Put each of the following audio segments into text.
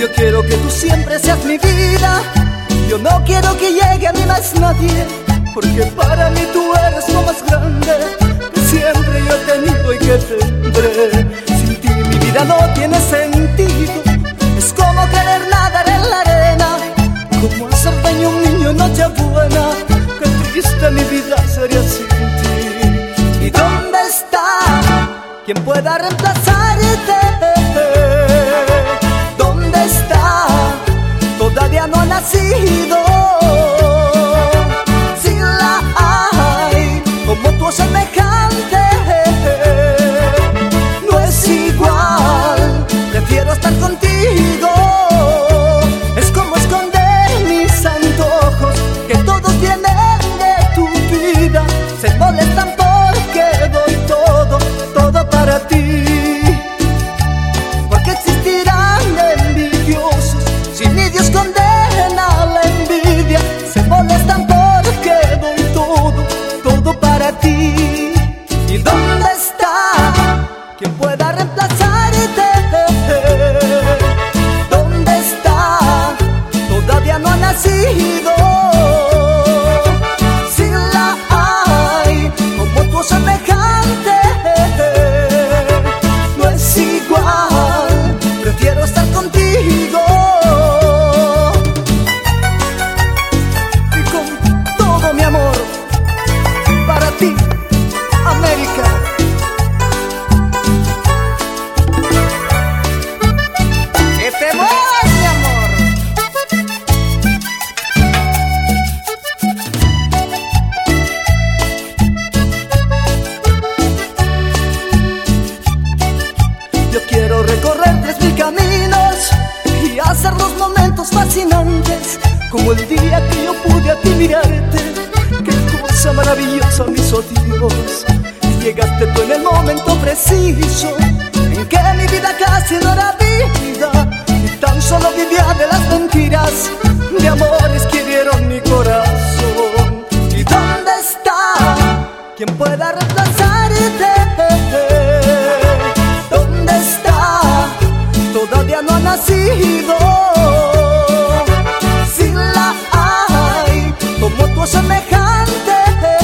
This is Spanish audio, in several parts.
Yo quiero que tú siempre seas mi vida. Yo no quiero que llegue a mí más nadie, porque para mí tú eres lo más grande que siempre yo he tenido y que tendré. Sin ti mi vida no tiene sentido. Es como querer nadar en la arena, como hacer daño a un niño en Nochebuena. Qué triste mi vida sería sin ti. ¿Y dónde está quien pueda reemplazarte? ¿Dónde está? Todavía no ha nacido. Si la hay, como tu semejante, no es igual. Prefiero estar contigo. Es como esconder mis antojos que todos vienen de tu vida. Se molestan porque doy todo, todo para ti. Porque existirán envidiosos si ni Dios condena la envidia. Se molestan porque doy todo, todo para ti. ¿Y dónde está quien pueda reemplazarte? ¿Dónde está? Todavía no ha nacido. Si la hay, como tu semejante, no es igual. Prefiero estar contigo. Y con todo mi amor para ti, América. ¡Este voy, mi amor! Yo quiero recorrer 3000 caminos y hacer los momentos fascinantes, como el día que yo pude a ti mirarte. Qué cosa maravillosa me hizo Dios. Llegaste tú en el momento preciso en que mi vida casi no era vida y tan solo vivía de las mentiras de amores que hirieron mi corazón. ¿Y dónde está quien pueda reemplazarte? ¿Dónde está? Todavía no ha nacido. Si la hay, como tu semejante,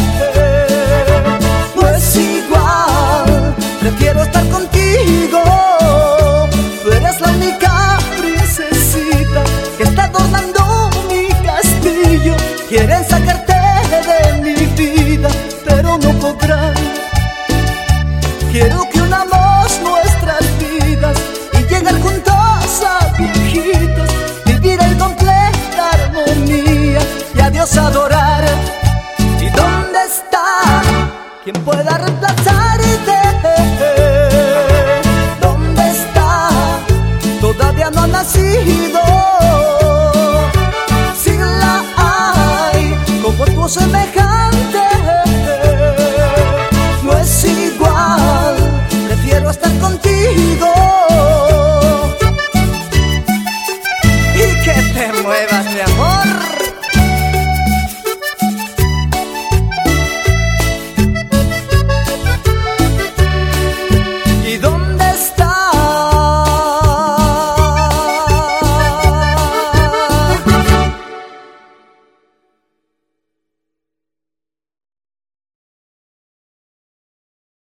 no es igual. Prefiero estar contigo. Tú eres la única princesita que está adornando mi castillo. Quieren sacarte de mi vida, pero no podrán. Quiero que unamos nuestras vidas y llegar juntos a viejitos, vivir en completa armonía y a Dios adorar. ¿Y dónde está quien pueda reemplazarte? ¿Dónde está? Todavía no ha nacido. Si la hay, como tu semejante,